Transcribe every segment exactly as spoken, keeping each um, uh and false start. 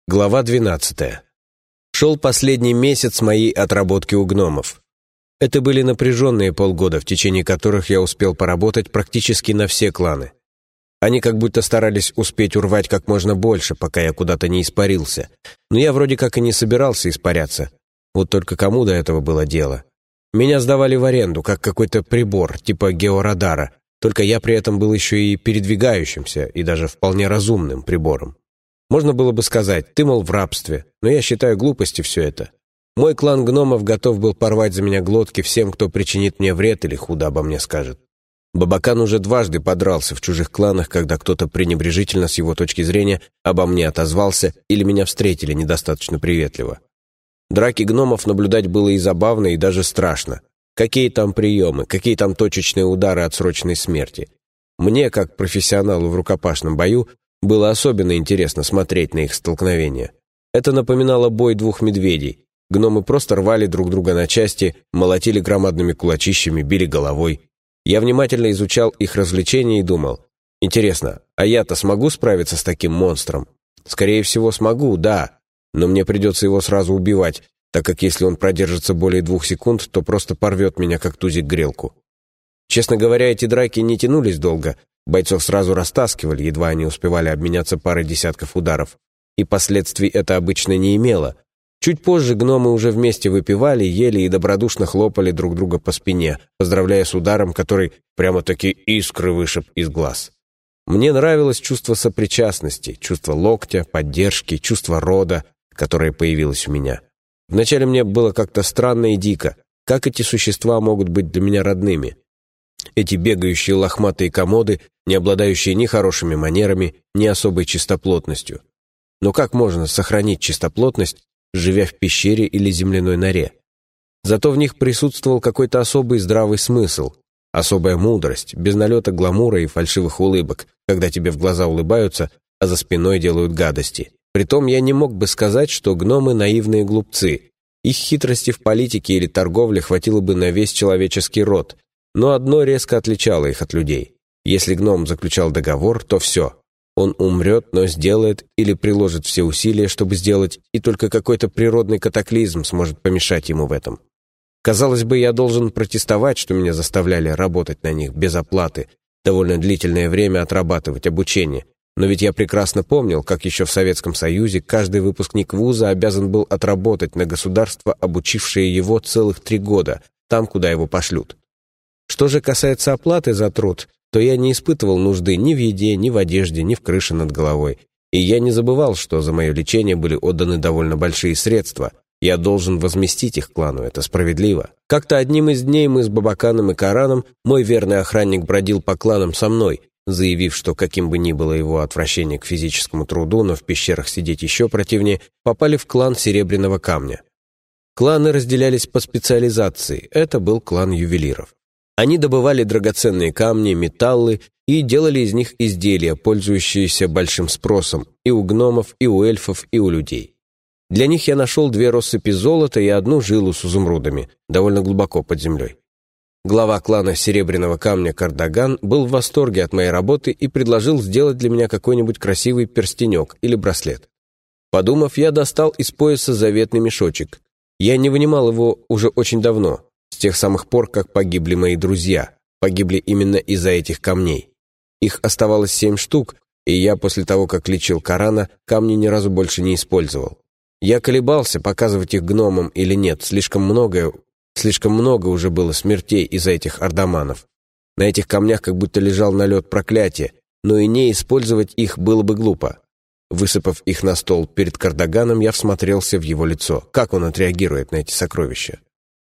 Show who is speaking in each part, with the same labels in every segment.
Speaker 1: Глава двенадцатая. Шел последний месяц моей отработки у гномов. Это были напряженные полгода, в течение которых я успел поработать практически на все кланы. Они как будто старались успеть урвать как можно больше, пока я куда-то не испарился. Но я вроде как и не собирался испаряться. Вот только кому до этого было дело? Меня сдавали в аренду, как какой-то прибор, типа георадара, только я при этом был еще и передвигающимся, и даже вполне разумным прибором. Можно было бы сказать, ты, мол, в рабстве, но я считаю глупости все это. Мой клан гномов готов был порвать за меня глотки всем, кто причинит мне вред или худо обо мне скажет. Бабакан уже дважды подрался в чужих кланах, когда кто-то пренебрежительно с его точки зрения обо мне отозвался или меня встретили недостаточно приветливо. Драки гномов наблюдать было и забавно, и даже страшно. Какие там приемы, какие там точечные удары отсроченной смерти. Мне, как профессионалу в рукопашном бою, было особенно интересно смотреть на их столкновения. Это напоминало бой двух медведей. Гномы просто рвали друг друга на части, молотили громадными кулачищами, били головой. Я внимательно изучал их развлечения и думал, интересно, а я-то смогу справиться с таким монстром? Скорее всего, смогу, да, но мне придется его сразу убивать, так как если он продержится более двух секунд, то просто порвет меня, как тузик грелку. Честно говоря, эти драки не тянулись долго. Бойцов сразу растаскивали, едва они успевали обменяться парой десятков ударов. И последствий это обычно не имело. Чуть позже гномы уже вместе выпивали, ели и добродушно хлопали друг друга по спине, поздравляя с ударом, который прямо-таки искры вышиб из глаз. Мне нравилось чувство сопричастности, чувство локтя, поддержки, чувство рода, которое появилось у меня. Вначале мне было как-то странно и дико. Как эти существа могут быть для меня родными? Эти бегающие лохматые комоды, не обладающие ни хорошими манерами, ни особой чистоплотностью. Но как можно сохранить чистоплотность, живя в пещере или земляной норе? Зато в них присутствовал какой-то особый здравый смысл, особая мудрость, без налета гламура и фальшивых улыбок, когда тебе в глаза улыбаются, а за спиной делают гадости. Притом я не мог бы сказать, что гномы наивные глупцы. Их хитрости в политике или торговле хватило бы на весь человеческий род. Но одно резко отличало их от людей. Если гном заключал договор, то все. Он умрет, но сделает или приложит все усилия, чтобы сделать, и только какой-то природный катаклизм сможет помешать ему в этом. Казалось бы, я должен протестовать, что меня заставляли работать на них без оплаты, довольно длительное время отрабатывать обучение. Но ведь я прекрасно помнил, как еще в Советском Союзе каждый выпускник вуза обязан был отработать на государство, обучившее его целых три года, там, куда его пошлют. Что же касается оплаты за труд, то я не испытывал нужды ни в еде, ни в одежде, ни в крыше над головой. И я не забывал, что за мое лечение были отданы довольно большие средства. Я должен возместить их клану, это справедливо. Как-то одним из дней мы с Бабаканом и Кораном, мой верный охранник бродил по кланам со мной, заявив, что каким бы ни было его отвращение к физическому труду, но в пещерах сидеть еще противнее, попали в клан Серебряного камня. Кланы разделялись по специализации, это был клан ювелиров. Они добывали драгоценные камни, металлы и делали из них изделия, пользующиеся большим спросом и у гномов, и у эльфов, и у людей. Для них я нашел две россыпи золота и одну жилу с изумрудами, довольно глубоко под землей. Глава клана Серебряного камня Кардаган был в восторге от моей работы и предложил сделать для меня какой-нибудь красивый перстенек или браслет. Подумав, я достал из пояса заветный мешочек. Я не вынимал его уже очень давно, с тех самых пор, как погибли мои друзья, погибли именно из-за этих камней. Их оставалось семь штук, и я после того, как лечил Корана, камни ни разу больше не использовал. Я колебался, показывать их гномам или нет, слишком многое, слишком много уже было смертей из-за этих ордоманов. На этих камнях как будто лежал налет проклятия, но и не использовать их было бы глупо. Высыпав их на стол перед Кардаганом, я всмотрелся в его лицо, как он отреагирует на эти сокровища.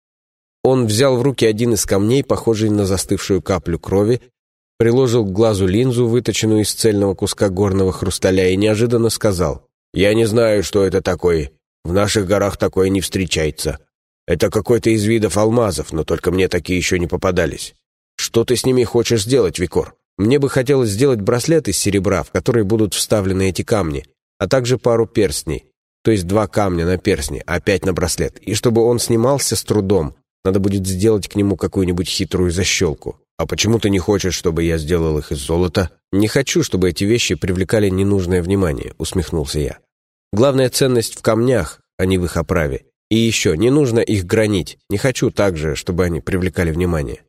Speaker 1: Он взял в руки один из камней, похожий на застывшую каплю крови, приложил к глазу линзу, выточенную из цельного куска горного хрусталя, и неожиданно сказал: «Я не знаю, что это такое. В наших горах такое не встречается. Это какой-то из видов алмазов, но только мне такие еще не попадались. Что ты с ними хочешь сделать, Викор? Мне бы хотелось сделать браслет из серебра, в который будут вставлены эти камни, а также пару перстней, то есть два камня на перстни, а пять на браслет, и чтобы он снимался с трудом. Надо будет сделать к нему какую-нибудь хитрую защелку. А почему ты не хочешь, чтобы я сделал их из золота?» «Не хочу, чтобы эти вещи привлекали ненужное внимание», — усмехнулся я. Главная ценность в камнях, а не в их оправе. И еще, не нужно их гранить. Не хочу также, чтобы они привлекали внимание».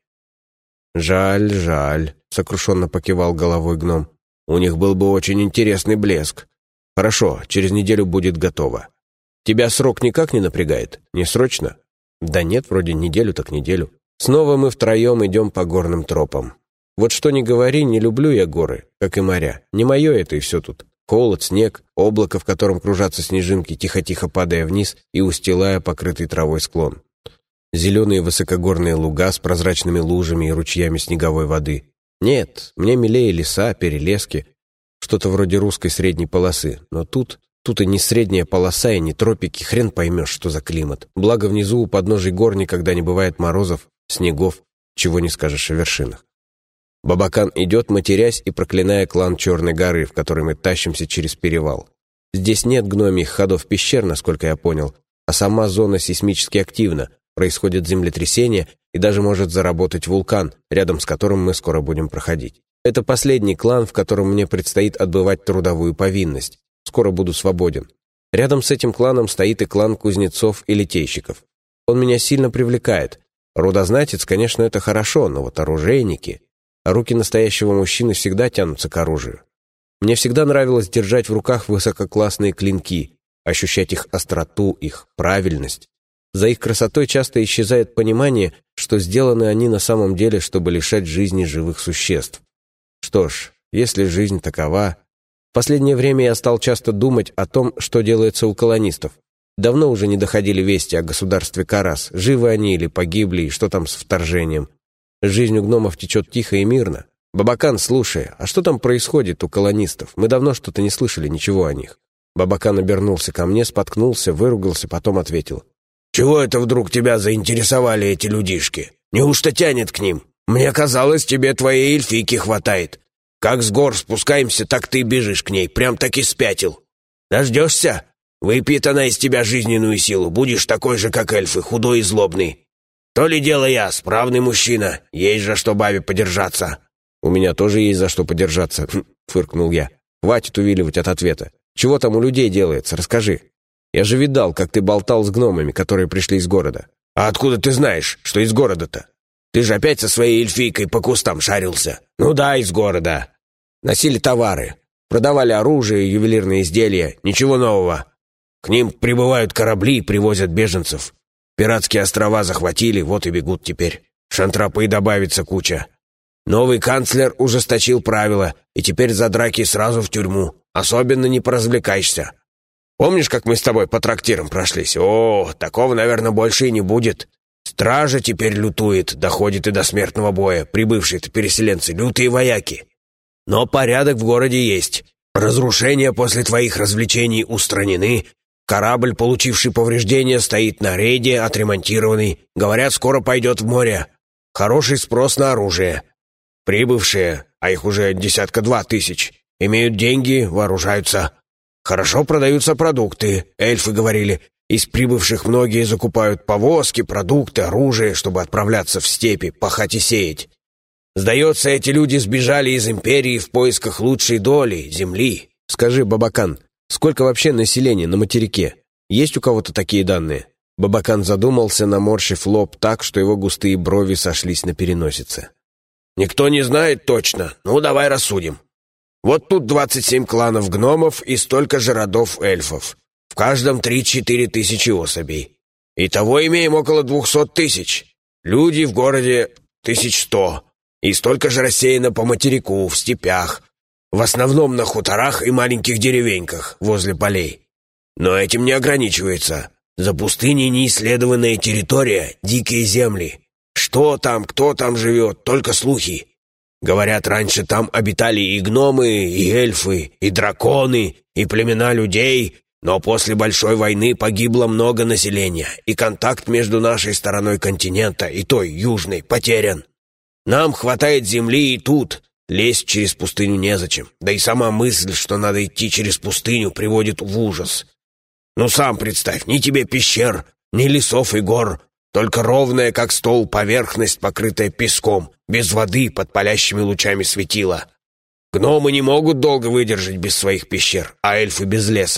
Speaker 1: «Жаль, жаль», — сокрушенно покивал головой гном. «У них был бы очень интересный блеск. Хорошо, через неделю будет готово. Тебя срок никак не напрягает? Не срочно?» «Да нет, вроде неделю так неделю». Снова мы втроем идем по горным тропам. Вот что ни говори, не люблю я горы, как и моря. Не мое это и все тут. Холод, снег, облако, в котором кружатся снежинки, тихо-тихо падая вниз и устилая покрытый травой склон. Зеленые высокогорные луга с прозрачными лужами и ручьями снеговой воды. Нет, мне милее леса, перелески, что-то вроде русской средней полосы. Но тут, тут и не средняя полоса, и не тропики, хрен поймешь, что за климат. Благо внизу у подножий гор никогда не бывает морозов, снегов, чего не скажешь о вершинах. Бабакан идет, матерясь и проклиная клан Черной горы, в который мы тащимся через перевал. Здесь нет гномьих ходов пещер, насколько я понял, а сама зона сейсмически активна, происходит землетрясение и даже может заработать вулкан, рядом с которым мы скоро будем проходить. Это последний клан, в котором мне предстоит отбывать трудовую повинность. Скоро буду свободен. Рядом с этим кланом стоит и клан кузнецов и литейщиков. Он меня сильно привлекает. Рудознатец, конечно, это хорошо, но вот оружейники... А руки настоящего мужчины всегда тянутся к оружию. Мне всегда нравилось держать в руках высококлассные клинки, ощущать их остроту, их правильность. За их красотой часто исчезает понимание, что сделаны они на самом деле, чтобы лишать жизни живых существ. Что ж, если жизнь такова... В последнее время я стал часто думать о том, что делается у колонистов. Давно уже не доходили вести о государстве Карас, живы они или погибли, и что там с вторжением. Жизнь у гномов течет тихо и мирно. Бабакан, слушай, а что там происходит у колонистов? Мы давно что-то не слышали ничего о них». Бабакан обернулся ко мне, споткнулся, выругался, потом ответил. «Чего это вдруг тебя заинтересовали эти людишки? Неужто тянет к ним? Мне казалось, тебе твоей эльфийки хватает. Как с гор спускаемся, так ты бежишь к ней, прям таки спятил. Дождешься? Выпьет она из тебя жизненную силу, будешь такой же, как эльфы, худой и злобный. То ли дело я, справный мужчина, есть за что бабе подержаться». «У меня тоже есть за что подержаться», — фыркнул я. «Хватит увиливать от ответа. Чего там у людей делается, расскажи. Я же видал, как ты болтал с гномами, которые пришли из города». «А откуда ты знаешь, что из города-то? Ты же опять со своей эльфийкой по кустам шарился». «Ну да, из города. Носили товары, продавали оружие, ювелирные изделия, ничего нового. К ним прибывают корабли и привозят беженцев. Пиратские острова захватили, вот и бегут теперь. Шантропы добавится куча. Новый канцлер ужесточил правила, и теперь за драки сразу в тюрьму. Особенно не поразвлекаешься. Помнишь, как мы с тобой по трактирам прошлись? О, такого, наверное, больше и не будет. Стража теперь лютует, доходит и до смертного боя. Прибывшие-то переселенцы, лютые вояки. Но порядок в городе есть. Разрушения после твоих развлечений устранены. Корабль, получивший повреждения, стоит на рейде, отремонтированный. Говорят, скоро пойдет в море. Хороший спрос на оружие. Прибывшие, а их уже десятка-два тысяч, имеют деньги, вооружаются. Хорошо продаются продукты, эльфы говорили. Из прибывших многие закупают повозки, продукты, оружие, чтобы отправляться в степи, пахать и сеять. Сдается, эти люди сбежали из империи в поисках лучшей доли, земли. Скажи, Бабакан, сколько вообще населения на материке? Есть у кого-то такие данные?» Бабакан задумался, наморщив лоб так, что его густые брови сошлись на переносице. «Никто не знает точно. Ну, давай рассудим. Вот тут двадцать семь кланов гномов и столько же родов эльфов. В каждом три-четыре тысячи особей. Итого имеем около двухсот тысяч. Люди в городе тысяч сто. И столько же рассеяно по материку, в степях. В основном на хуторах и маленьких деревеньках возле полей. Но этим не ограничивается. За пустыней неисследованная территория, дикие земли. Что там, кто там живет, только слухи. Говорят, раньше там обитали и гномы, и эльфы, и драконы, и племена людей, но после Большой войны погибло много населения, и контакт между нашей стороной континента и той, южной, потерян. Нам хватает земли и тут, лезть через пустыню незачем, да и сама мысль, что надо идти через пустыню, приводит в ужас. Ну сам представь, ни тебе пещер, ни лесов и гор, только ровная, как стол, поверхность, покрытая песком, без воды, под палящими лучами светила. Гномы не могут долго выдержать без своих пещер, а эльфы без леса.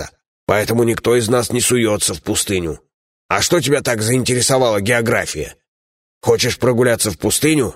Speaker 2: Поэтому никто из нас не суется в пустыню. А что тебя так заинтересовала география? Хочешь прогуляться в пустыню?»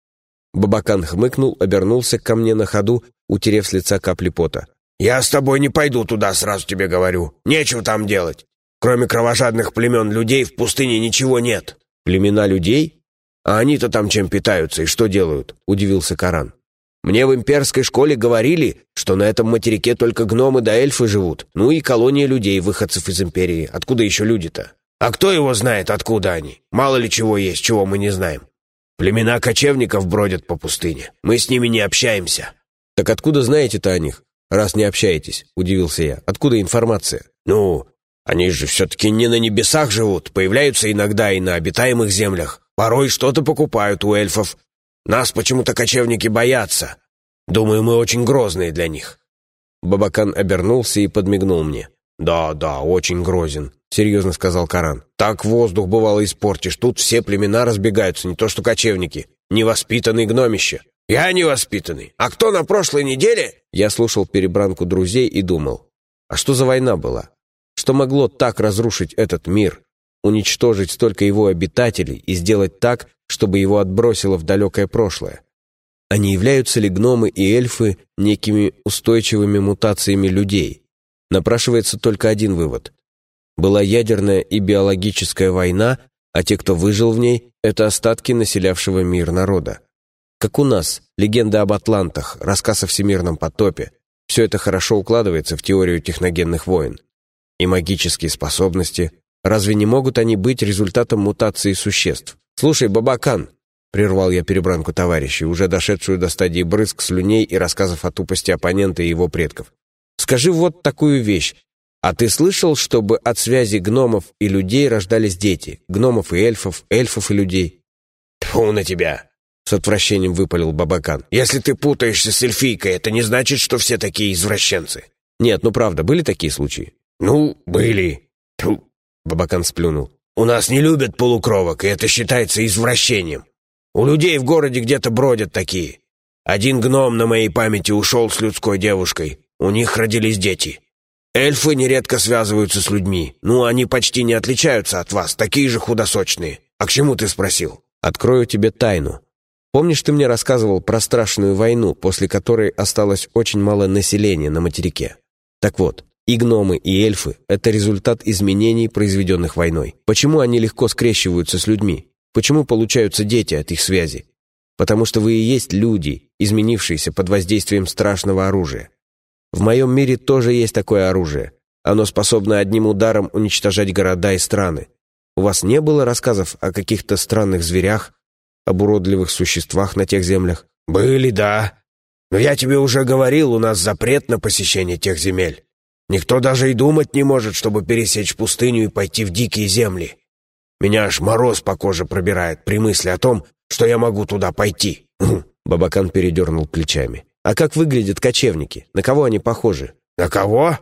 Speaker 1: Бабакан хмыкнул, обернулся ко мне на ходу, утерев с лица капли пота.
Speaker 2: «Я с тобой не пойду туда, сразу тебе говорю. Нечего там делать. Кроме кровожадных племен людей в пустыне ничего нет».
Speaker 1: «Племена людей?
Speaker 2: «А они-то там чем питаются и что делают?» — удивился Каран.
Speaker 1: «Мне в имперской школе говорили, что на этом материке только гномы да эльфы живут, ну и колония людей, выходцев из империи. Откуда еще люди-то?»
Speaker 2: «А кто его знает, откуда они? Мало ли чего есть, чего мы не знаем. Племена кочевников бродят по пустыне. Мы с ними не общаемся».
Speaker 1: «Так откуда знаете-то о них, раз не общаетесь?» — удивился я. «Откуда информация?»
Speaker 2: «Ну, они же все-таки не на небесах живут, появляются иногда и на обитаемых землях. Порой что-то покупают у эльфов. Нас почему-то кочевники боятся. Думаю, мы очень грозные для них».
Speaker 1: Бабакан обернулся и подмигнул мне.
Speaker 2: «Да, да, очень грозен»,
Speaker 1: — серьезно сказал Каран.
Speaker 2: «Так воздух, бывало, испортишь. Тут все племена разбегаются, не то что кочевники. Невоспитанные гномище». «Я невоспитанный. А кто на прошлой неделе?»
Speaker 1: Я слушал перебранку друзей и думал, а что за война была? Что могло так разрушить этот мир? Уничтожить столько его обитателей и сделать так, чтобы его отбросило в далекое прошлое? А не являются ли гномы и эльфы некими устойчивыми мутациями людей? Напрашивается только один вывод. Была ядерная и биологическая война, а те, кто выжил в ней, это остатки населявшего мир народа. Как у нас, легенда об атлантах, рассказ о всемирном потопе. Все это хорошо укладывается в теорию техногенных войн. И магические способности. Разве не могут они быть результатом мутации существ? «Слушай, Бабакан», — прервал я перебранку товарищей, уже дошедшую до стадии брызг, слюней и рассказов о тупости оппонента и его предков. «Скажи вот такую вещь. А ты слышал, чтобы от связи гномов и людей рождались дети? Гномов и эльфов, эльфов и людей?»
Speaker 2: «Тьфу на тебя!» — с отвращением выпалил Бабакан. «Если ты путаешься с эльфийкой, это не значит, что все такие извращенцы».
Speaker 1: «Нет, ну правда, были такие случаи?»
Speaker 2: «Ну, были». Тьфу.
Speaker 1: Бабакан сплюнул.
Speaker 2: «У нас не любят полукровок, и это считается извращением. У людей в городе где-то бродят такие. Один гном на моей памяти ушел с людской девушкой. У них родились дети. Эльфы нередко связываются с людьми. Ну, они почти не отличаются от вас, такие же худосочные. А к чему ты спросил?»
Speaker 1: «Открою тебе тайну. Помнишь, ты мне рассказывал про страшную войну, после которой осталось очень мало населения на материке? Так вот, и гномы, и эльфы — это результат изменений, произведенных войной. Почему они легко скрещиваются с людьми? Почему получаются дети от их связи? Потому что вы и есть люди, изменившиеся под воздействием страшного оружия. В моем мире тоже есть такое оружие. Оно способно одним ударом уничтожать города и страны. У вас не было рассказов о каких-то странных зверях, об уродливых существах на тех землях?»
Speaker 2: «Были, да. Но я тебе уже говорил, у нас запрет на посещение тех земель. Никто даже и думать не может, чтобы пересечь пустыню и пойти в дикие земли. Меня аж мороз по коже пробирает при мысли о том, что я могу туда пойти».
Speaker 1: Бабакан передернул плечами. «А как выглядят кочевники? На кого они похожи?»
Speaker 2: «На кого?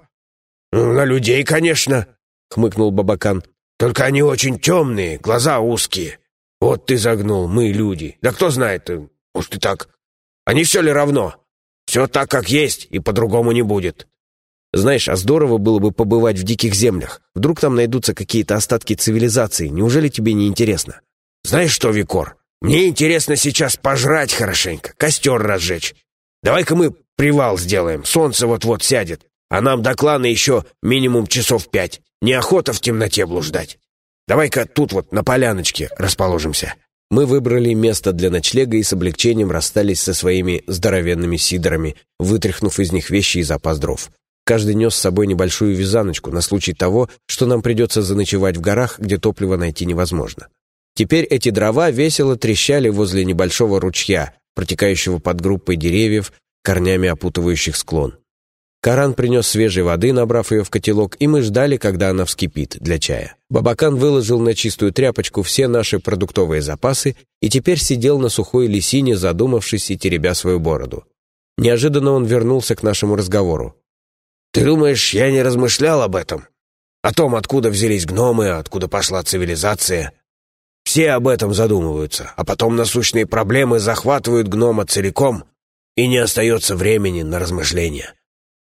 Speaker 2: На людей, конечно», — хмыкнул Бабакан. «Только они очень темные, глаза узкие. Вот ты загнул, мы люди. Да кто знает, может и так. А не все ли равно? Все так, как есть, и по-другому не будет».
Speaker 1: «Знаешь, а здорово было бы побывать в диких землях. Вдруг там найдутся какие-то остатки цивилизации. Неужели тебе не интересно?»
Speaker 2: «Знаешь что, Викор, мне интересно сейчас пожрать хорошенько, костер разжечь. Давай-ка мы привал сделаем, солнце вот-вот сядет, а нам до клана еще минимум часов пять. Неохота в темноте блуждать. Давай-ка тут вот на поляночке расположимся».
Speaker 1: Мы выбрали место для ночлега и с облегчением расстались со своими здоровенными сидрами, вытряхнув из них вещи и запас дров. Каждый нес с собой небольшую вязаночку на случай того, что нам придется заночевать в горах, где топливо найти невозможно. Теперь эти дрова весело трещали возле небольшого ручья, протекающего под группой деревьев, корнями опутывающих склон. Каран принес свежей воды, набрав ее в котелок, и мы ждали, когда она вскипит для чая. Бабакан выложил на чистую тряпочку все наши продуктовые запасы и теперь сидел на сухой лисине, задумавшись и теребя свою бороду. Неожиданно он вернулся к нашему разговору.
Speaker 2: «Ты думаешь, я не размышлял об этом? О том, откуда взялись гномы, откуда пошла цивилизация? Все об этом задумываются, а потом насущные проблемы захватывают гнома целиком, и не остается времени на размышления.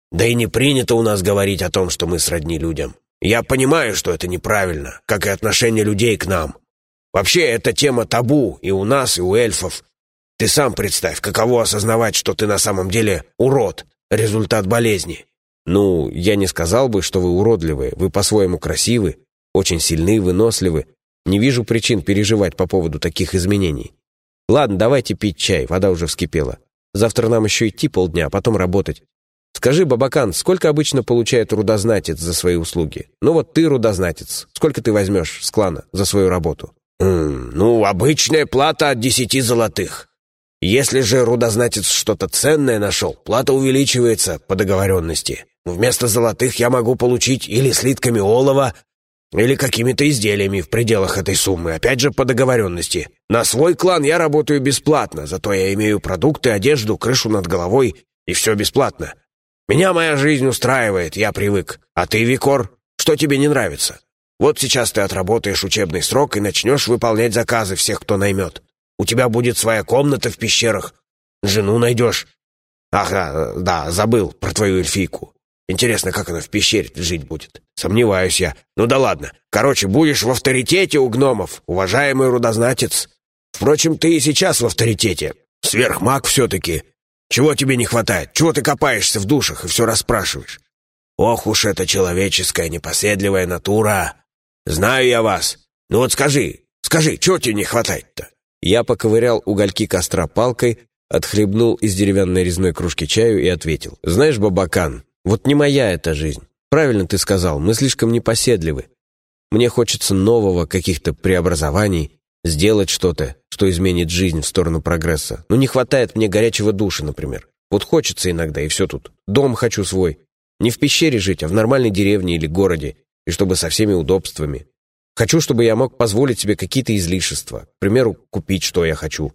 Speaker 2: Да и не принято у нас говорить о том, что мы сродни людям. Я понимаю, что это неправильно, как и отношение людей к нам. Вообще, эта тема табу и у нас, и у эльфов. Ты сам представь, каково осознавать, что ты на самом деле урод, результат болезни.
Speaker 1: Ну, я не сказал бы, что вы уродливые. Вы по-своему красивы, очень сильны, выносливы. Не вижу причин переживать по поводу таких изменений. Ладно, давайте пить чай, вода уже вскипела. Завтра нам еще идти полдня, а потом работать. Скажи, Бабакан, сколько обычно получает рудознатец за свои услуги? Ну вот ты рудознатец. Сколько ты возьмешь с клана за свою работу?
Speaker 2: М, ну, обычная плата от десяти золотых. Если же рудознатец что-то ценное нашел, плата увеличивается по договоренности. Вместо золотых я могу получить или слитками олова, или какими-то изделиями в пределах этой суммы, опять же по договоренности. На свой клан я работаю бесплатно, зато я имею продукты, одежду, крышу над головой, и все бесплатно. Меня моя жизнь устраивает, я привык. А ты, Викор, что тебе не нравится? Вот сейчас ты отработаешь учебный срок и начнешь выполнять заказы всех, кто наймет. У тебя будет своя комната в пещерах. Жену найдешь. Ага, да, забыл про твою эльфийку. Интересно, как она в пещере жить будет? Сомневаюсь я. Ну да ладно. Короче, будешь в авторитете у гномов, уважаемый рудознатец. Впрочем, ты и сейчас в авторитете. Сверхмаг все-таки. Чего тебе не хватает? Чего ты копаешься в душах и все расспрашиваешь? Ох уж эта человеческая непоседливая натура. Знаю я вас. Ну вот скажи, скажи, чего тебе не хватает-то?
Speaker 1: Я поковырял угольки костра палкой, отхлебнул из деревянной резной кружки чаю и ответил. Знаешь, Бабакан, вот не моя эта жизнь. Правильно ты сказал, мы слишком непоседливы. Мне хочется нового, каких-то преобразований, сделать что-то, что изменит жизнь в сторону прогресса. Но не хватает мне горячего душа, например. Вот хочется иногда, и все тут. Дом хочу свой. Не в пещере жить, а в нормальной деревне или городе, и чтобы со всеми удобствами. Хочу, чтобы я мог позволить себе какие-то излишества. К примеру, купить, что я хочу.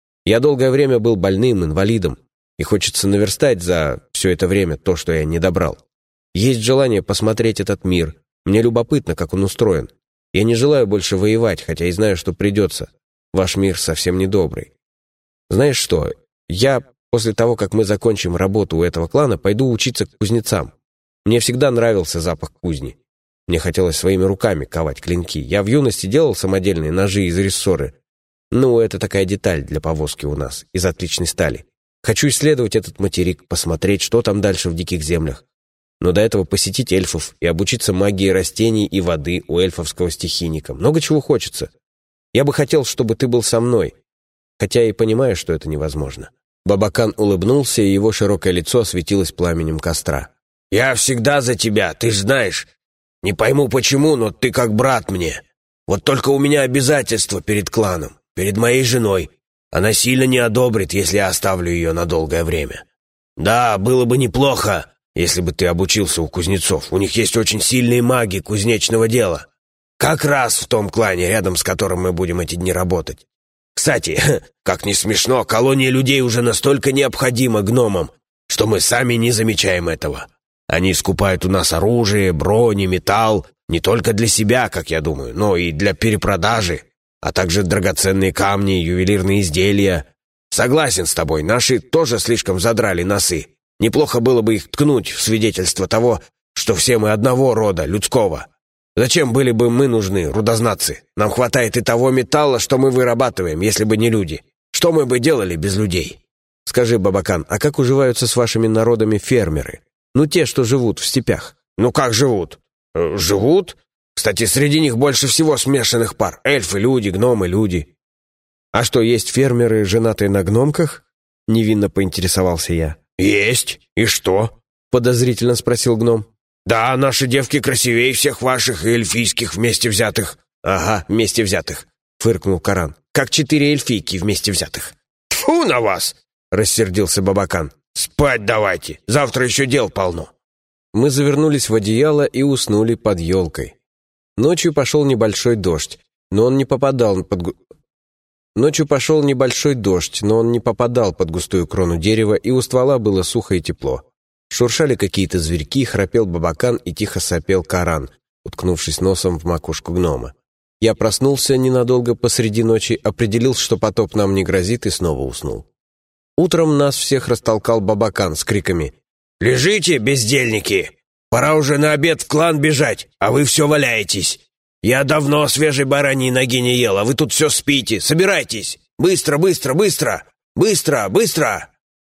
Speaker 1: Я долгое время был больным, инвалидом, и хочется наверстать за все это время то, что я не добрал. Есть желание посмотреть этот мир. Мне любопытно, как он устроен. Я не желаю больше воевать, хотя и знаю, что придется. Ваш мир совсем недобрый. Знаешь что, я после того, как мы закончим работу у этого клана, пойду учиться к кузнецам. Мне всегда нравился запах кузни. Мне хотелось своими руками ковать клинки. Я в юности делал самодельные ножи из рессоры. Ну, это такая деталь для повозки у нас, из отличной стали. Хочу исследовать этот материк, посмотреть, что там дальше в диких землях. Но до этого посетить эльфов и обучиться магии растений и воды у эльфовского стихийника. Много чего хочется. Я бы хотел, чтобы ты был со мной, хотя и понимаю, что это невозможно». Бабакан улыбнулся, и его широкое лицо осветилось пламенем костра.
Speaker 2: «Я всегда за тебя, ты ж знаешь. Не пойму почему, но ты как брат мне. Вот только у меня обязательства перед кланом, перед моей женой. Она сильно не одобрит, если я оставлю ее на долгое время. Да, было бы неплохо, если бы ты обучился у кузнецов. У них есть очень сильные маги кузнечного дела. Как раз в том клане, рядом с которым мы будем эти дни работать. Кстати, как ни смешно, колония людей уже настолько необходима гномам, что мы сами не замечаем этого. Они скупают у нас оружие, брони, металл, не только для себя, как я думаю, но и для перепродажи, а также драгоценные камни, ювелирные изделия. Согласен с тобой, наши тоже слишком задрали носы. Неплохо было бы их ткнуть в свидетельство того, что все мы одного рода, людского. Зачем были бы мы нужны, рудознатцы? Нам хватает и того металла, что мы вырабатываем, если бы не люди. Что мы бы делали без людей?
Speaker 1: Скажи, Бабакан, а как уживаются с вашими народами фермеры? Ну, те, что живут в степях.
Speaker 2: Ну, как живут? Э, живут? Кстати, среди них больше всего смешанных пар. Эльфы, люди, гномы, люди.
Speaker 1: А что, есть фермеры, женатые на гномках? Невинно поинтересовался я.
Speaker 2: Есть. И что?
Speaker 1: Подозрительно спросил гном.
Speaker 2: Да, наши девки красивее всех ваших и эльфийских вместе взятых.
Speaker 1: Ага, вместе взятых, фыркнул Коран. Как четыре эльфийки вместе взятых.
Speaker 2: Тьфу на вас! Рассердился Бабакан. Спать давайте, завтра еще дел полно.
Speaker 1: Мы завернулись в одеяло и уснули под елкой. Ночью пошел небольшой дождь, но он не попадал под... гу- Ночью пошел небольшой дождь, но он не попадал под густую крону дерева, и у ствола было сухо и тепло. Шуршали какие-то зверьки, храпел Бабакан и тихо сопел Коран, уткнувшись носом в макушку гнома. Я проснулся ненадолго посреди ночи, определил, что потоп нам не грозит, и снова уснул. Утром нас всех растолкал Бабакан с криками:
Speaker 2: «Лежите, бездельники! Пора уже на обед в клан бежать, а вы все валяетесь. Я давно свежей бараньей ноги не ел, а вы тут все спите. Собирайтесь! Быстро, быстро, быстро! Быстро, быстро!»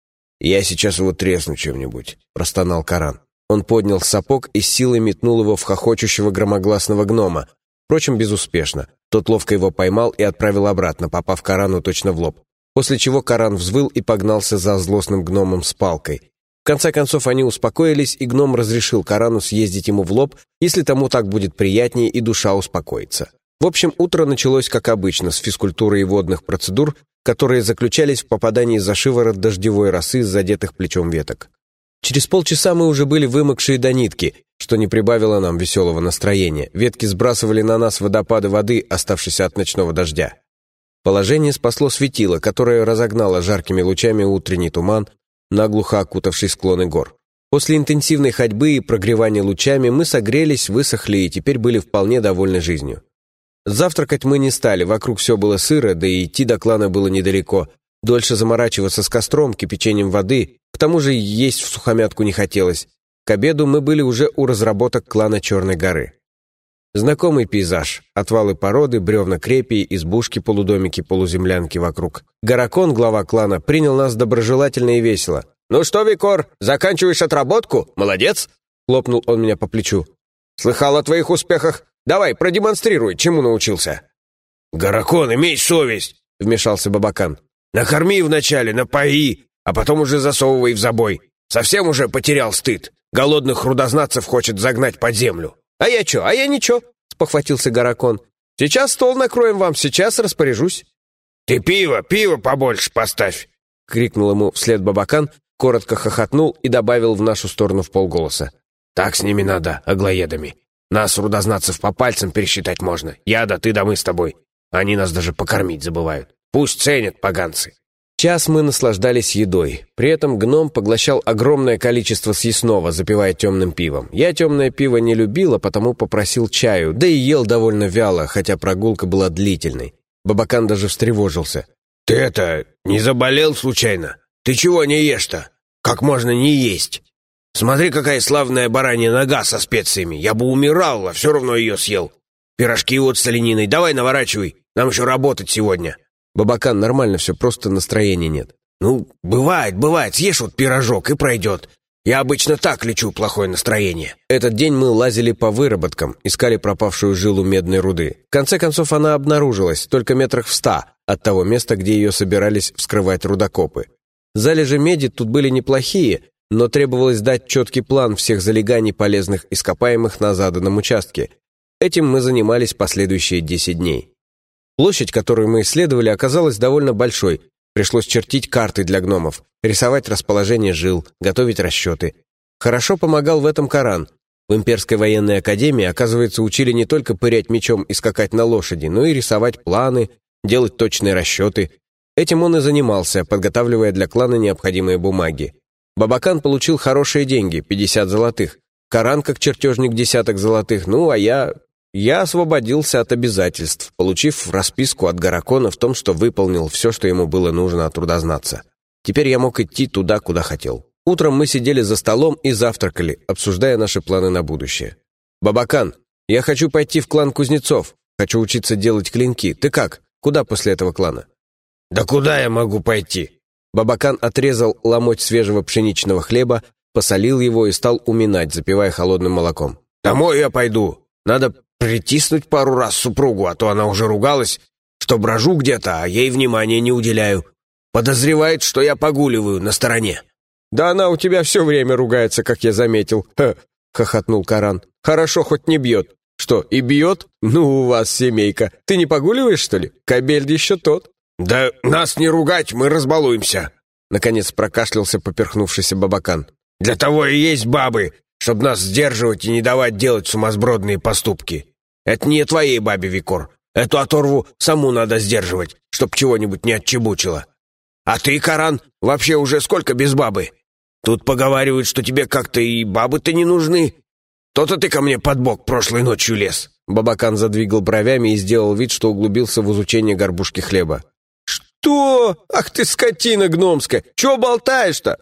Speaker 1: «Я сейчас его тресну чем-нибудь», — простонал Каран. Он поднял сапог и с силой метнул его в хохочущего громогласного гнома. Впрочем, безуспешно. Тот ловко его поймал и отправил обратно, попав Карану точно в лоб. После чего Каран взвыл и погнался за злостным гномом с палкой. В конце концов они успокоились, и гном разрешил Карану съездить ему в лоб, если тому так будет приятнее и душа успокоится. В общем, утро началось как обычно, с физкультуры и водных процедур, которые заключались в попадании за шиворот дождевой росы с задетых плечом веток. Через полчаса мы уже были вымокшие до нитки, что не прибавило нам веселого настроения. Ветки сбрасывали на нас водопады воды, оставшиеся от ночного дождя. Положение спасло светило, которое разогнало жаркими лучами утренний туман, наглухо окутавший склоны гор. После интенсивной ходьбы и прогревания лучами мы согрелись, высохли и теперь были вполне довольны жизнью. Завтракать мы не стали, вокруг все было сыро, да и идти до клана было недалеко. Дольше заморачиваться с костром, кипячением воды, к тому же есть всухомятку не хотелось. К обеду мы были уже у разработок клана Черной горы. Знакомый пейзаж. Отвалы породы, бревна крепи, избушки, полудомики, полуземлянки вокруг. Гаракон, глава клана, принял нас доброжелательно и весело. «Ну что, Викор, заканчиваешь отработку? Молодец!» Хлопнул он меня по плечу. «Слыхал о твоих успехах? Давай, продемонстрируй, чему научился».
Speaker 2: «Гаракон, имей совесть!» — вмешался Бабакан. «Накорми вначале, напои, а потом уже засовывай в забой. Совсем уже потерял стыд. Голодных рудознатцев хочет загнать под землю».
Speaker 1: «А я чё? А я ничего», — спохватился Гаракон. «Сейчас стол накроем вам, сейчас распоряжусь».
Speaker 2: «Ты пиво, пиво побольше поставь!»
Speaker 1: — крикнул ему вслед Бабакан, коротко хохотнул и добавил в нашу сторону вполголоса.
Speaker 2: «Так с ними надо, аглоедами. Нас, рудознатцев, по пальцам пересчитать можно. Я да ты да мы с тобой. Они нас даже покормить забывают. Пусть ценят, поганцы».
Speaker 1: Час мы наслаждались едой. При этом гном поглощал огромное количество съестного, запивая темным пивом. Я темное пиво не любила, потому попросил чаю, да и ел довольно вяло, хотя прогулка была длительной. Бабакан даже встревожился.
Speaker 2: «Ты это, не заболел случайно? Ты чего не ешь-то? Как можно не есть? Смотри, какая славная баранья нога со специями. Я бы умирал, а все равно ее съел. Пирожки вот с олениной. Давай наворачивай, нам еще работать сегодня».
Speaker 1: «Бабакан, нормально все, просто настроения нет».
Speaker 2: «Ну, бывает, бывает, съешь вот пирожок и пройдет. Я обычно так лечу плохое настроение».
Speaker 1: Этот день мы лазили по выработкам, искали пропавшую жилу медной руды. В конце концов она обнаружилась, только метрах в ста от того места, где ее собирались вскрывать рудокопы. Залежи меди тут были неплохие, но требовалось дать четкий план всех залеганий полезных ископаемых на заданном участке. Этим мы занимались последующие десять дней. Площадь, которую мы исследовали, оказалась довольно большой. Пришлось чертить карты для гномов, рисовать расположение жил, готовить расчеты. Хорошо помогал в этом Каран. В Имперской военной академии, оказывается, учили не только пырять мечом и скакать на лошади, но и рисовать планы, делать точные расчеты. Этим он и занимался, подготавливая для клана необходимые бумаги. Бабакан получил хорошие деньги, пятьдесят золотых. Каран, как чертежник, десяток золотых, ну, а я... Я освободился от обязательств, получив расписку от Гаракона в том, что выполнил все, что ему было нужно от трудознатца. Теперь я мог идти туда, куда хотел. Утром мы сидели за столом и завтракали, обсуждая наши планы на будущее. «Бабакан, я хочу пойти в клан кузнецов. Хочу учиться делать клинки. Ты как? Куда после этого клана?»
Speaker 2: «Да куда я могу пойти?»
Speaker 1: Бабакан отрезал ломоть свежего пшеничного хлеба, посолил его и стал уминать, запивая холодным молоком.
Speaker 2: «Домой я пойду. Надо притиснуть пару раз супругу, а то она уже ругалась, что брожу где-то, а ей внимания не уделяю. Подозревает, что я погуливаю на стороне».
Speaker 1: «Да она у тебя все время ругается, как я заметил», Ха, — хохотнул Каран. «Хорошо, хоть не бьет». «Что, и бьет? Ну, у вас семейка. Ты не погуливаешь, что ли? Кобель еще тот».
Speaker 2: «Да нас не ругать, мы разбалуемся», —
Speaker 1: наконец прокашлялся поперхнувшийся Бабакан.
Speaker 2: «Для того и есть бабы, чтобы нас сдерживать и не давать делать сумасбродные поступки. Это не твоей бабе, Викор. Эту оторву саму надо сдерживать, чтоб чего-нибудь не отчебучило. А ты, Каран, вообще уже сколько без бабы? Тут поговаривают, что тебе как-то и бабы-то не нужны. То-то ты ко мне под бок прошлой ночью лез».
Speaker 1: Бабакан задвигал бровями и сделал вид, что углубился в изучение горбушки хлеба. «Что? Ах ты скотина гномская! Чего болтаешь-то?»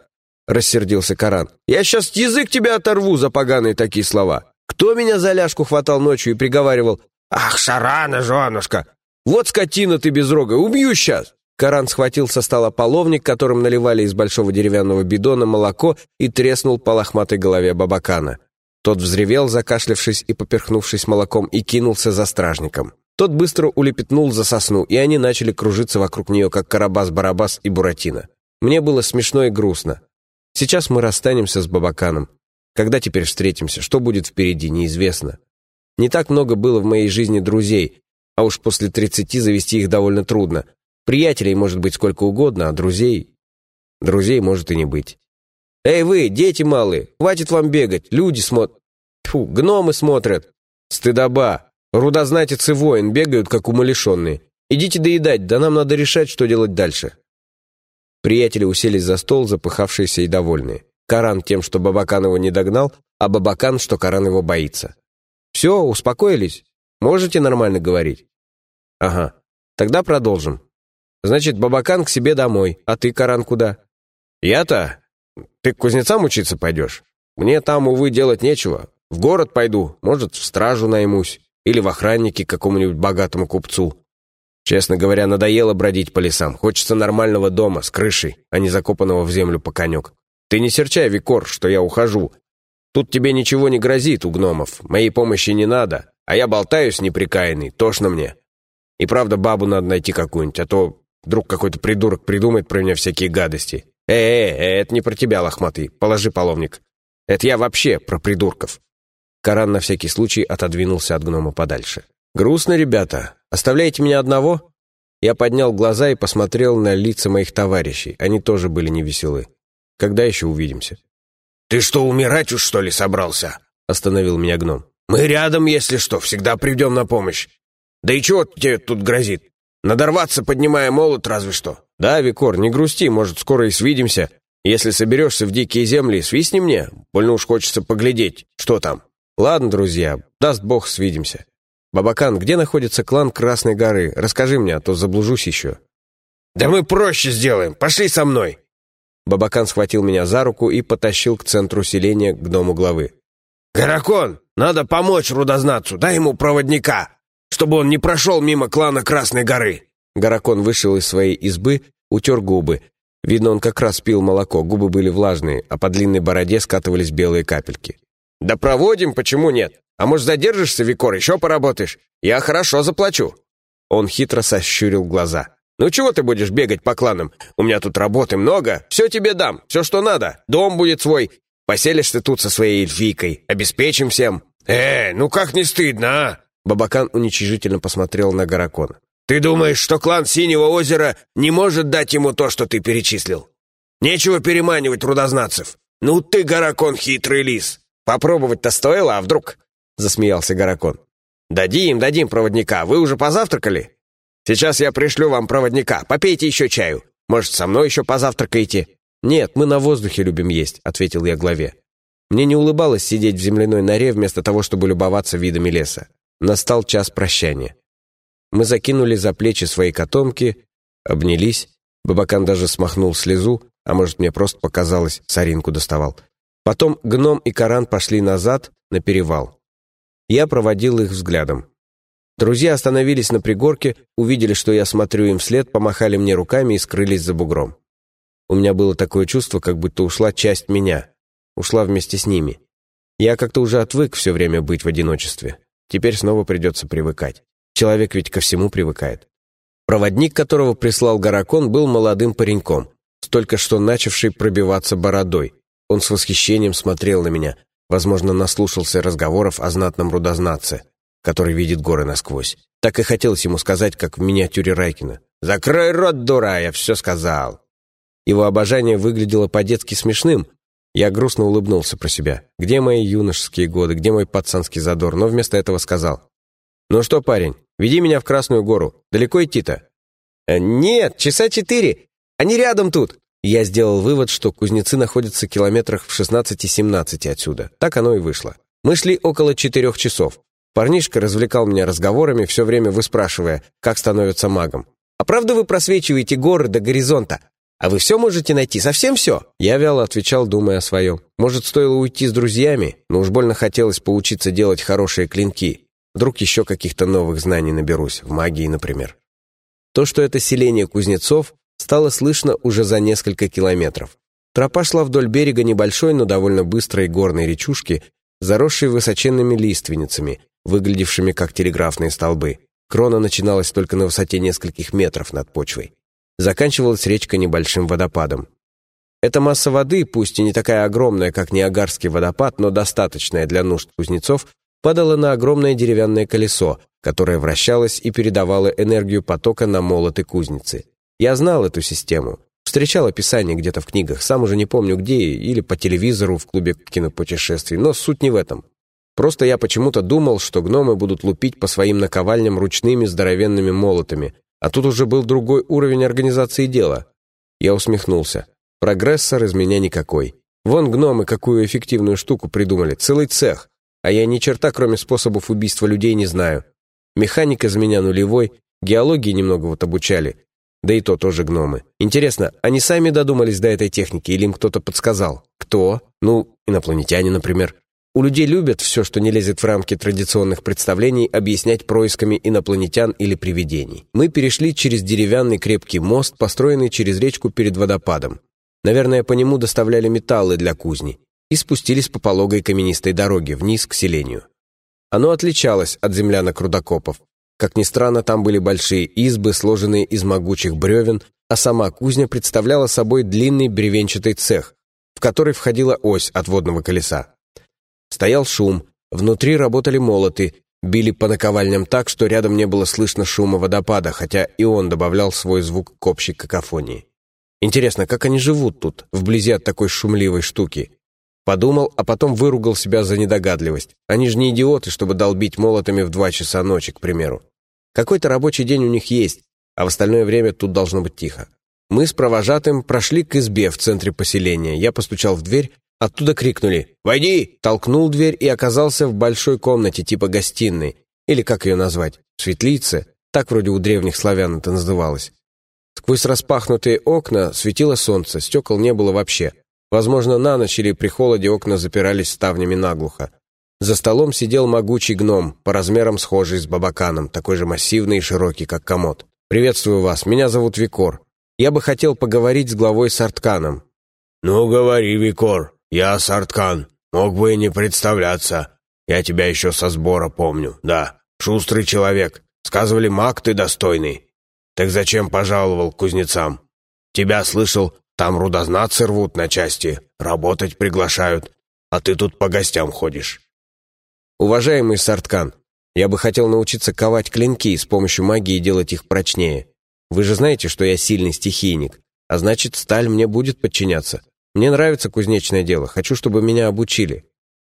Speaker 1: — рассердился Каран. «Я сейчас язык тебя оторву за поганые такие слова. Кто меня за ляжку хватал ночью и приговаривал: «Ах, шарана, женушка! Вот скотина ты безрогая, убью сейчас!» Каран схватил со стола половник, которым наливали из большого деревянного бидона молоко, и треснул по лохматой голове Бабакана. Тот взревел, закашлявшись и поперхнувшись молоком, и кинулся за стражником. Тот быстро улепетнул за сосну, и они начали кружиться вокруг нее, как Карабас-Барабас и Буратино. Мне было смешно и грустно. Сейчас мы расстанемся с Бабаканом. Когда теперь встретимся, что будет впереди, неизвестно. Не так много было в моей жизни друзей, а уж после тридцати завести их довольно трудно. Приятелей может быть сколько угодно, а друзей... Друзей может и не быть. «Эй вы, дети малые, хватит вам бегать, люди смотрят... Тьфу, гномы смотрят! Стыдоба! Рудознатец и воин бегают, как умалишенные. Идите доедать, да нам надо решать, что делать дальше». Приятели уселись за стол, запыхавшиеся и довольные. Каран тем, что Бабакан его не догнал, а Бабакан, что Каран его боится. «Все, успокоились? Можете нормально говорить?» «Ага, тогда продолжим. Значит, Бабакан к себе домой, а ты, Каран, куда?» «Я-то? Ты к кузнецам учиться пойдешь? Мне там, увы, делать нечего. В город пойду, может, в стражу наймусь, или в охранники к какому-нибудь богатому купцу. Честно говоря, надоело бродить по лесам. Хочется нормального дома, с крышей, а не закопанного в землю поконек. Ты не серчай, Викор, что я ухожу. Тут тебе ничего не грозит у гномов, моей помощи не надо, а я болтаюсь неприкаянный, тошно мне. И правда, бабу надо найти какую-нибудь, а то вдруг какой-то придурок придумает про меня всякие гадости. Э-э-э, это не про тебя, лохматый, положи половник. Это я вообще про придурков». Каран на всякий случай отодвинулся от гнома подальше. «Грустно, ребята. Оставляете меня одного?» Я поднял глаза и посмотрел на лица моих товарищей. Они тоже были невеселы. «Когда еще увидимся?»
Speaker 2: «Ты что, умирать уж, что ли, собрался?» — остановил меня гном. «Мы рядом, если что, всегда придем на помощь. Да и чего тебе тут грозит? Надорваться, поднимая молот, разве что».
Speaker 1: «Да, Викор, не грусти, может, скоро и свидимся. Если соберешься в дикие земли, свистни мне. Больно уж хочется поглядеть, что там». «Ладно, друзья, даст бог, свидимся. Бабакан, где находится клан Красной горы? Расскажи мне, а то заблужусь еще».
Speaker 2: «Да мы проще сделаем, пошли со мной».
Speaker 1: Бабакан схватил меня за руку и потащил к центру селения, к дому главы.
Speaker 2: «Гаракон, надо помочь рудознатцу, дай ему проводника, чтобы он не прошел мимо клана Красной горы».
Speaker 1: Гаракон вышел из своей избы, утер губы. Видно, он как раз пил молоко, губы были влажные, а по длинной бороде скатывались белые капельки. «Да проводим, почему нет? А может, задержишься, Викор, еще поработаешь? Я хорошо заплачу». Он хитро сощурил глаза. «Ну чего ты будешь бегать по кланам? У меня тут работы много, все тебе дам, все, что надо. Дом будет свой. Поселишься тут со своей эльфийкой, обеспечим всем».
Speaker 2: «Э, ну как не стыдно, а?»
Speaker 1: Бабакан уничижительно посмотрел на Гаракона.
Speaker 2: «Ты думаешь, что клан Синего озера не может дать ему то, что ты перечислил? Нечего переманивать рудознатцев. Ну ты, Гаракон, хитрый лис.
Speaker 1: Попробовать-то стоило, а вдруг?» — засмеялся Гаракон. «Дадим, дадим проводника. Вы уже позавтракали? Сейчас я пришлю вам проводника. Попейте еще чаю. Может, со мной еще позавтракаете?» «Нет, мы на воздухе любим есть», — ответил я главе. Мне не улыбалось сидеть в земляной норе вместо того, чтобы любоваться видами леса. Настал час прощания. Мы закинули за плечи свои котомки, обнялись. Бабакан даже смахнул слезу, а может, мне просто показалось, соринку доставал. Потом гном и Каран пошли назад, на перевал. Я проводил их взглядом. Друзья остановились на пригорке, увидели, что я смотрю им вслед, помахали мне руками и скрылись за бугром. У меня было такое чувство, как будто ушла часть меня. Ушла вместе с ними. Я как-то уже отвык все время быть в одиночестве. Теперь снова придется привыкать. Человек ведь ко всему привыкает. Проводник, которого прислал Гаракон, был молодым пареньком, только что начавший пробиваться бородой. Он с восхищением смотрел на меня, возможно, наслушался разговоров о знатном рудознатце, который видит горы насквозь. Так и хотелось ему сказать, как в миниатюре Райкина. «Закрой рот, дура, я все сказал!» Его обожание выглядело по-детски смешным. Я грустно улыбнулся про себя. Где мои юношеские годы, где мой пацанский задор? Но вместо этого сказал: «Ну что, парень, веди меня в Красную гору. Далеко идти-то?» э, «Нет, часа четыре. Они рядом тут». Я сделал вывод, что кузнецы находятся в километрах в шестнадцати-семнадцати отсюда. Так оно и вышло. Мы шли около четырех часов. Парнишка развлекал меня разговорами, все время выспрашивая, как становится магом. «А правда вы просвечиваете горы до горизонта? «А вы все можете найти? Совсем все?» Я вяло отвечал, думая о своем. Может, стоило уйти с друзьями, но уж больно хотелось поучиться делать хорошие клинки. Вдруг еще каких-то новых знаний наберусь, в магии, например. То, что это селение кузнецов, стало слышно уже за несколько километров. Тропа шла вдоль берега небольшой, но довольно быстрой горной речушки, заросшей высоченными лиственницами, выглядевшими как телеграфные столбы. Крона начиналась только на высоте нескольких метров над почвой. Заканчивалась речка небольшим водопадом. Эта масса воды, пусть и не такая огромная, как Ниагарский водопад, но достаточная для нужд кузнецов, падала на огромное деревянное колесо, которое вращалось и передавало энергию потока на молоты кузницы. Я знал эту систему. Встречал описание где-то в книгах, сам уже не помню где, или по телевизору в клубе кинопутешествий, но суть не в этом. Просто я почему-то думал, что гномы будут лупить по своим наковальням ручными здоровенными молотами, а тут уже был другой уровень организации дела. Я усмехнулся. Прогрессор из меня никакой. Вон гномы какую эффективную штуку придумали, целый цех, а я ни черта кроме способов убийства людей не знаю. Механик из меня нулевой, геологии немного вот обучали. Да и то тоже гномы. Интересно, они сами додумались до этой техники или им кто-то подсказал? Кто? Ну, инопланетяне, например. У людей любят все, что не лезет в рамки традиционных представлений, объяснять происками инопланетян или привидений. Мы перешли через деревянный крепкий мост, построенный через речку перед водопадом. Наверное, по нему доставляли металлы для кузни. И спустились по пологой каменистой дороге вниз к селению. Оно отличалось от землянок-рудокопов. Как ни странно, там были большие избы, сложенные из могучих бревен, а сама кузня представляла собой длинный бревенчатый цех, в который входила ось отводного колеса. Стоял шум, внутри работали молоты, били по наковальням так, что рядом не было слышно шума водопада, хотя и он добавлял свой звук к общей какофонии. Интересно, как они живут тут, вблизи от такой шумливой штуки? Подумал, а потом выругал себя за недогадливость. Они же не идиоты, чтобы долбить молотами в два часа ночи, к примеру. Какой-то рабочий день у них есть, а в остальное время тут должно быть тихо. Мы с провожатым прошли к избе в центре поселения. Я постучал в дверь, оттуда крикнули «Войди!». Толкнул дверь и оказался в большой комнате типа гостиной, или как ее назвать, светлице, так вроде у древних славян это называлось. Сквозь распахнутые окна светило солнце, стекол не было вообще. Возможно, на ночь или при холоде окна запирались ставнями наглухо. За столом сидел могучий гном, по размерам схожий с Бабаканом, такой же массивный и широкий, как комод. «Приветствую вас, меня зовут Викор. Я бы хотел поговорить с главой Сартканом».
Speaker 2: «Ну, говори, Викор, я Сарткан. Мог бы и не представляться. Я тебя еще со сбора помню, да. Шустрый человек. Сказывали, маг ты достойный. Так зачем пожаловал к кузнецам? Тебя, слышал, там рудознатцы рвут на части, работать приглашают, а ты тут по гостям ходишь».
Speaker 1: «Уважаемый Сарткан, я бы хотел научиться ковать клинки с помощью магии и делать их прочнее. Вы же знаете, что я сильный стихийник, а значит, сталь мне будет подчиняться. Мне нравится кузнечное дело, хочу, чтобы меня обучили».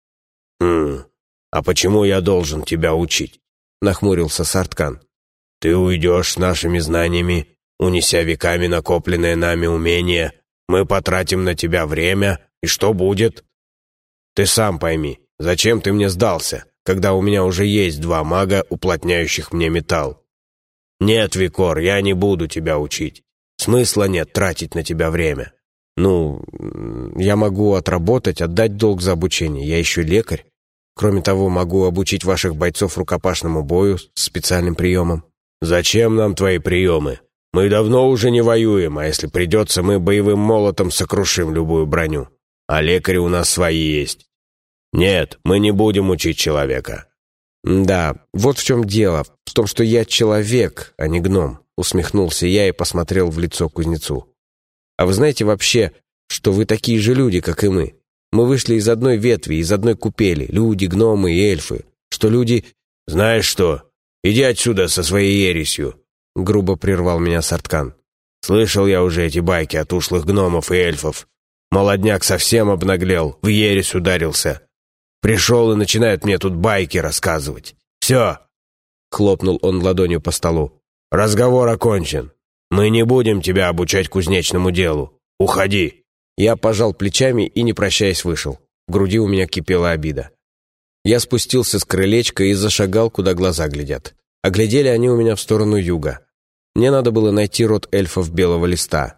Speaker 2: «Хм, а почему я должен тебя учить?» — нахмурился Сарткан. «Ты уйдешь с нашими знаниями, унеся веками накопленное нами умение, мы потратим на тебя время, и что будет? Ты сам пойми, зачем ты мне сдался, когда у меня уже есть два мага, уплотняющих мне металл? Нет, Викор, я не буду тебя учить. Смысла нет тратить на тебя время».
Speaker 1: «Ну, я могу отработать, отдать долг за обучение, я еще лекарь. Кроме того, могу обучить ваших бойцов рукопашному бою с специальным приемом».
Speaker 2: «Зачем нам твои приемы? Мы давно уже не воюем, а если придется, мы боевым молотом сокрушим любую броню. А лекари у нас свои есть. Нет, мы не будем учить человека».
Speaker 1: «Да, вот в чем дело. В том, что я человек, а не гном», — усмехнулся я и посмотрел в лицо кузнецу. «А вы знаете вообще, что вы такие же люди, как и мы? Мы вышли из одной ветви, из одной купели, люди, гномы и эльфы. Что люди...»
Speaker 2: «Знаешь что? Иди отсюда со своей ересью», — грубо прервал меня Сарткан. «Слышал я уже эти байки от ушлых гномов и эльфов. Молодняк совсем обнаглел, в ересь ударился. Пришел и начинает мне тут байки рассказывать. Все!» — хлопнул он ладонью по столу. «Разговор окончен. Мы не будем тебя обучать кузнечному делу. Уходи!»
Speaker 1: Я пожал плечами и, не прощаясь, вышел. В груди у меня кипела обида. Я спустился с крылечка и зашагал, куда глаза глядят. А глядели они у меня в сторону юга. Мне надо было найти род эльфов Белого Листа.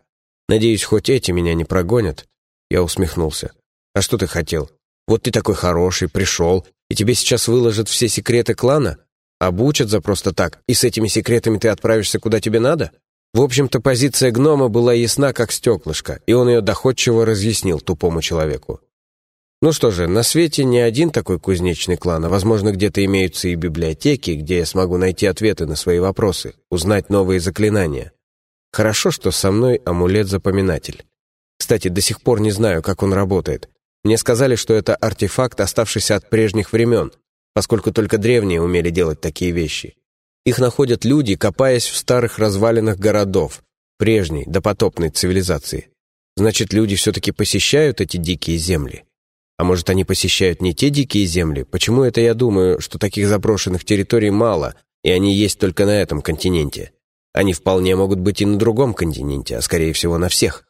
Speaker 1: Надеюсь, хоть эти меня не прогонят?» Я усмехнулся. «А что ты хотел? Вот ты такой хороший, пришел, и тебе сейчас выложат все секреты клана? Обучат за просто так, и с этими секретами ты отправишься куда тебе надо?» В общем-то, позиция гнома была ясна, как стеклышко, и он ее доходчиво разъяснил тупому человеку. Ну что же, на свете не один такой кузнечный клан, а, возможно, где-то имеются и библиотеки, где я смогу найти ответы на свои вопросы, узнать новые заклинания. Хорошо, что со мной амулет-запоминатель. Кстати, до сих пор не знаю, как он работает. Мне сказали, что это артефакт, оставшийся от прежних времен, поскольку только древние умели делать такие вещи. Их находят люди, копаясь в старых развалинах городов, прежней, допотопной цивилизации. Значит, люди все-таки посещают эти дикие земли. А может, они посещают не те дикие земли? Почему это я думаю, что таких заброшенных территорий мало, и они есть только на этом континенте? Они вполне могут быть и на другом континенте, а скорее всего на всех.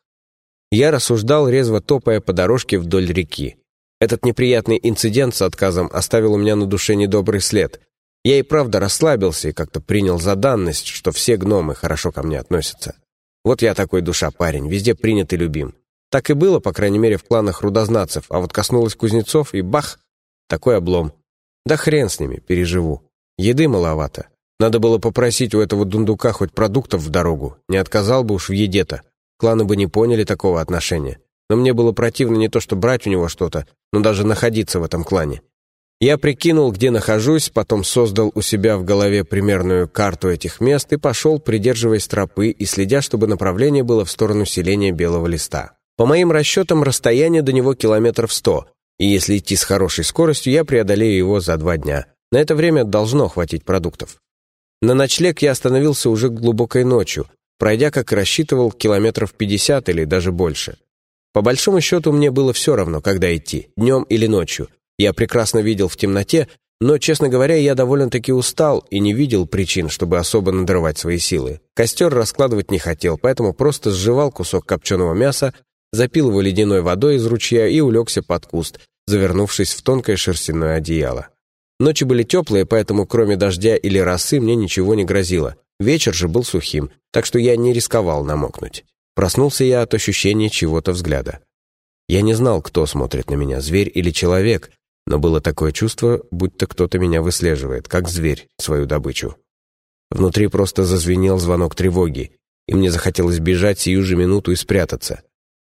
Speaker 1: Я рассуждал, резво топая по дорожке вдоль реки. Этот неприятный инцидент с отказом оставил у меня на душе недобрый след. Я и правда расслабился и как-то принял за данность, что все гномы хорошо ко мне относятся. Вот я такой душа парень, везде принят и любим. Так и было, по крайней мере, в кланах рудознатцев, а вот коснулось кузнецов, и бах, такой облом. Да хрен с ними, переживу. Еды маловато. Надо было попросить у этого дундука хоть продуктов в дорогу. Не отказал бы уж в еде-то. Кланы бы не поняли такого отношения. Но мне было противно не то, что брать у него что-то, но даже находиться в этом клане. Я прикинул, где нахожусь, потом создал у себя в голове примерную карту этих мест и пошел, придерживаясь тропы и следя, чтобы направление было в сторону селения Белого Листа. По моим расчетам, расстояние до него километров сто, и если идти с хорошей скоростью, я преодолею его за два дня. На это время должно хватить продуктов. На ночлег я остановился уже глубокой ночью, пройдя, как и рассчитывал, километров пятьдесят или даже больше. По большому счету, мне было все равно, когда идти, днем или ночью. Я прекрасно видел в темноте, но, честно говоря, я довольно-таки устал и не видел причин, чтобы особо надрывать свои силы. Костер раскладывать не хотел, поэтому просто сживал кусок копченого мяса, запил его ледяной водой из ручья и улегся под куст, завернувшись в тонкое шерстяное одеяло. Ночи были теплые, поэтому кроме дождя или росы мне ничего не грозило. Вечер же был сухим, так что я не рисковал намокнуть. Проснулся я от ощущения чего-то взгляда. Я не знал, кто смотрит на меня, зверь или человек, но было такое чувство, будто кто-то меня выслеживает, как зверь, свою добычу. Внутри просто зазвенел звонок тревоги, и мне захотелось бежать сию же минуту и спрятаться.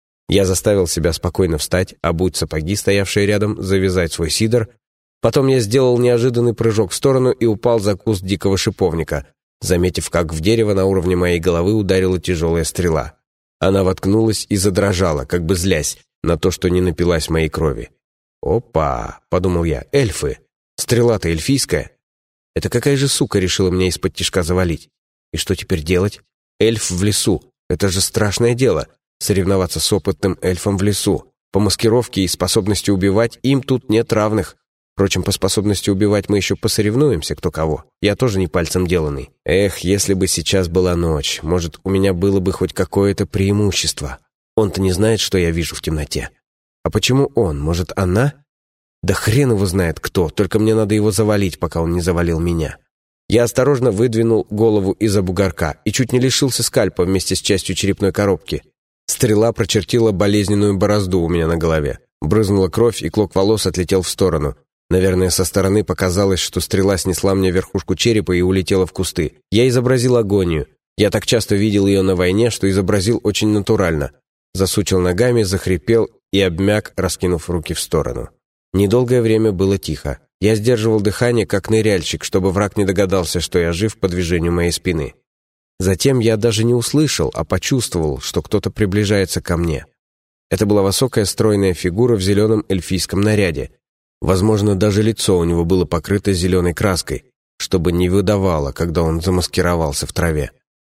Speaker 1: Я заставил себя спокойно встать, обуть сапоги, стоявшие рядом, завязать свой сидор. Потом я сделал неожиданный прыжок в сторону и упал за куст дикого шиповника, заметив, как в дерево на уровне моей головы ударила тяжелая стрела. Она воткнулась и задрожала, как бы злясь на то, что не напилась моей крови. «Опа!» — подумал я. «Эльфы! Стрела-то эльфийская! Это какая же сука решила меня из-под тишка завалить? И что теперь делать? Эльф в лесу! Это же страшное дело! Соревноваться с опытным эльфом в лесу! По маскировке и способности убивать им тут нет равных. Впрочем, по способности убивать мы еще посоревнуемся, кто кого. Я тоже не пальцем деланный. Эх, если бы сейчас была ночь, может, у меня было бы хоть какое-то преимущество. Он-то не знает, что я вижу в темноте. А почему он? Может, она? Да хрен его знает кто, только мне надо его завалить, пока он не завалил меня. Я осторожно выдвинул голову из-за бугорка и чуть не лишился скальпа вместе с частью черепной коробки. Стрела прочертила болезненную борозду у меня на голове. Брызнула кровь, и клок волос отлетел в сторону. Наверное, со стороны показалось, что стрела снесла мне верхушку черепа и улетела в кусты. Я изобразил агонию. Я так часто видел ее на войне, что изобразил очень натурально. Засучил ногами, захрипел и обмяк, раскинув руки в сторону. Недолгое время было тихо. Я сдерживал дыхание, как ныряльщик, чтобы враг не догадался, что я жив по движению моей спины. Затем я даже не услышал, а почувствовал, что кто-то приближается ко мне. Это была высокая стройная фигура в зеленом эльфийском наряде. Возможно, даже лицо у него было покрыто зеленой краской, чтобы не выдавало, когда он замаскировался в траве.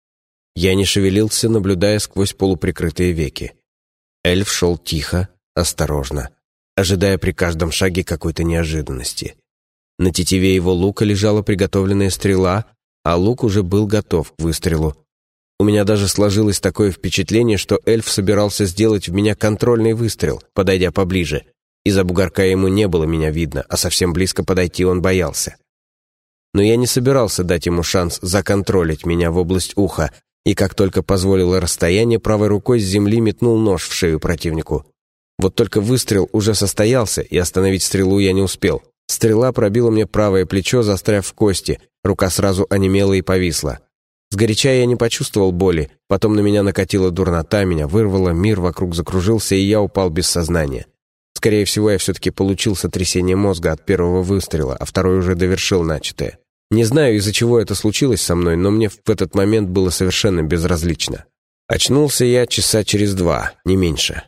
Speaker 1: Я не шевелился, наблюдая сквозь полуприкрытые веки. Эльф шел тихо, осторожно, ожидая при каждом шаге какой-то неожиданности. На тетиве его лука лежала приготовленная стрела, а лук уже был готов к выстрелу. У меня даже сложилось такое впечатление, что эльф собирался сделать в меня контрольный выстрел, подойдя поближе. Из-за бугорка ему не было меня видно, а совсем близко подойти он боялся. Но я не собирался дать ему шанс законтролить меня в область уха. и как только позволило расстояние, правой рукой с земли метнул нож в шею противнику. Вот только выстрел уже состоялся, и остановить стрелу я не успел. Стрела пробила мне правое плечо, застряв в кости, рука сразу онемела и повисла. Сгоряча я не почувствовал боли, потом на меня накатила дурнота, меня вырвало, мир вокруг закружился, и я упал без сознания. Скорее всего, я все-таки получил сотрясение мозга от первого выстрела, а второй уже довершил начатое. Не знаю, из-за чего это случилось со мной, но мне в этот момент было совершенно безразлично. Очнулся я часа через два, не меньше.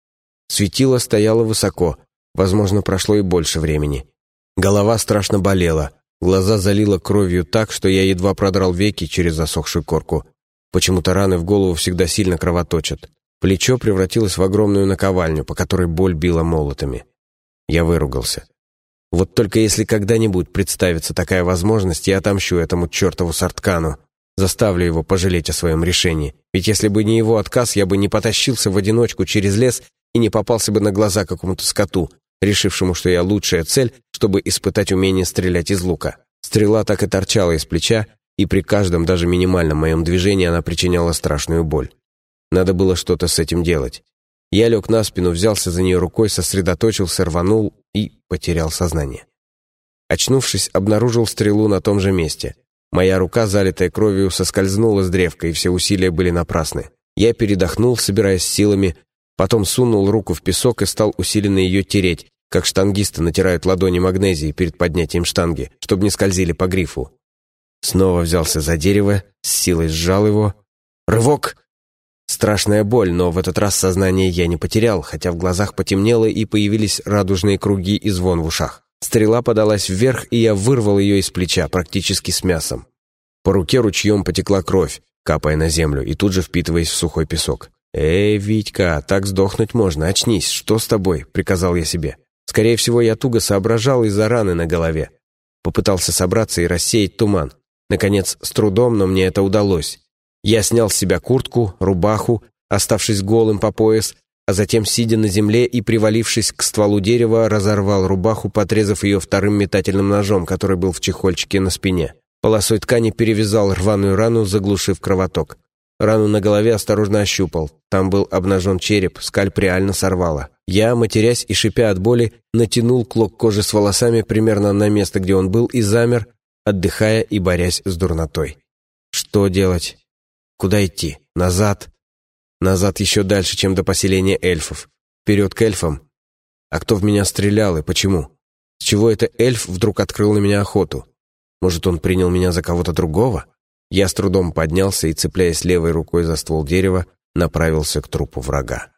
Speaker 1: Светило стояло высоко, возможно, прошло и больше времени. Голова страшно болела, глаза залило кровью так, что я едва продрал веки через засохшую корку. Почему-то раны в голову всегда сильно кровоточат. Плечо превратилось в огромную наковальню, по которой боль била молотами. Я выругался. Вот только если когда-нибудь представится такая возможность, я отомщу этому чертову Сарткану. Заставлю его пожалеть о своем решении. Ведь если бы не его отказ, я бы не потащился в одиночку через лес и не попался бы на глаза какому-то скоту, решившему, что я лучшая цель, чтобы испытать умение стрелять из лука. Стрела так и торчала из плеча, и при каждом, даже минимальном моем движении она причиняла страшную боль. Надо было что-то с этим делать. Я лег на спину, взялся за нее рукой, сосредоточился, рванул и потерял сознание. Очнувшись, обнаружил стрелу на том же месте. Моя рука, залитая кровью, соскользнула с древка, и все усилия были напрасны. Я передохнул, собираясь силами, потом сунул руку в песок и стал усиленно ее тереть, как штангисты натирают ладони магнезией перед поднятием штанги, чтобы не скользили по грифу. Снова взялся за дерево, с силой сжал его. Рывок! Страшная боль, но в этот раз сознание я не потерял, хотя в глазах потемнело и появились радужные круги и звон в ушах. Стрела подалась вверх, и я вырвал ее из плеча, практически с мясом. По руке ручьем потекла кровь, капая на землю и тут же впитываясь в сухой песок. «Эй, Витька, так сдохнуть можно, очнись, что с тобой?» — приказал я себе. Скорее всего, я туго соображал из-за раны на голове. Попытался собраться и рассеять туман. Наконец, с трудом, но мне это удалось. Я снял с себя куртку, рубаху, оставшись голым по пояс, а затем, сидя на земле и привалившись к стволу дерева, разорвал рубаху, подрезав ее вторым метательным ножом, который был в чехольчике на спине. Полосой ткани перевязал рваную рану, заглушив кровоток. Рану на голове осторожно ощупал. Там был обнажен череп, скальп реально сорвало. Я, матерясь и шипя от боли, натянул клок кожи с волосами примерно на место, где он был, и замер, отдыхая и борясь с дурнотой. Что делать? Куда идти? Назад? Назад еще дальше, чем до поселения эльфов. Вперед к эльфам? А кто в меня стрелял и почему? С чего это эльф вдруг открыл на меня охоту? Может, он принял меня за кого-то другого? Я с трудом поднялся и, цепляясь левой рукой за ствол дерева, направился к трупу врага.